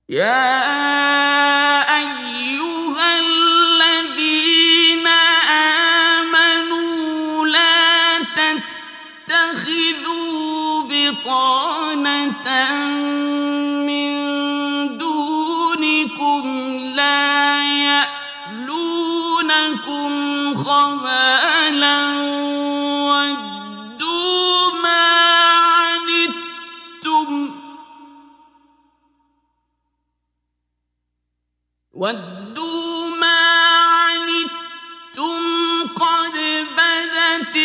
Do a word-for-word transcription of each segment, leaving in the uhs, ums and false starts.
يا أيها الذين آمنوا لا تتخذوا بطانة من دونكم لا يألونكم خبالا ودوا ما عنتم ودوا ما عنتم قد بدت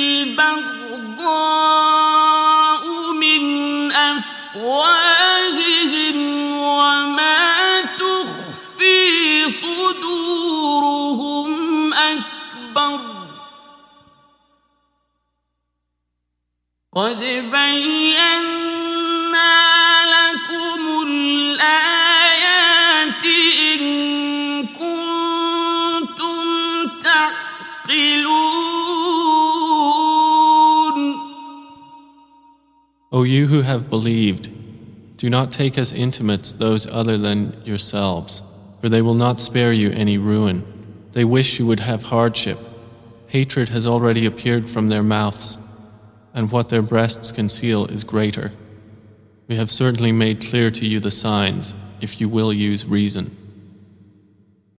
البغضاء من أفواههم وما تخفي صدورهم أكبر قد بينا لكم الآيات إن كنتم تعقلون. O you who have believed, do not take as intimates those other than yourselves, for they will not spare you any ruin. They wish you would have hardship. Hatred has already appeared from their mouths, and what their breasts conceal is greater. We have certainly made clear to you the signs, if you will use reason.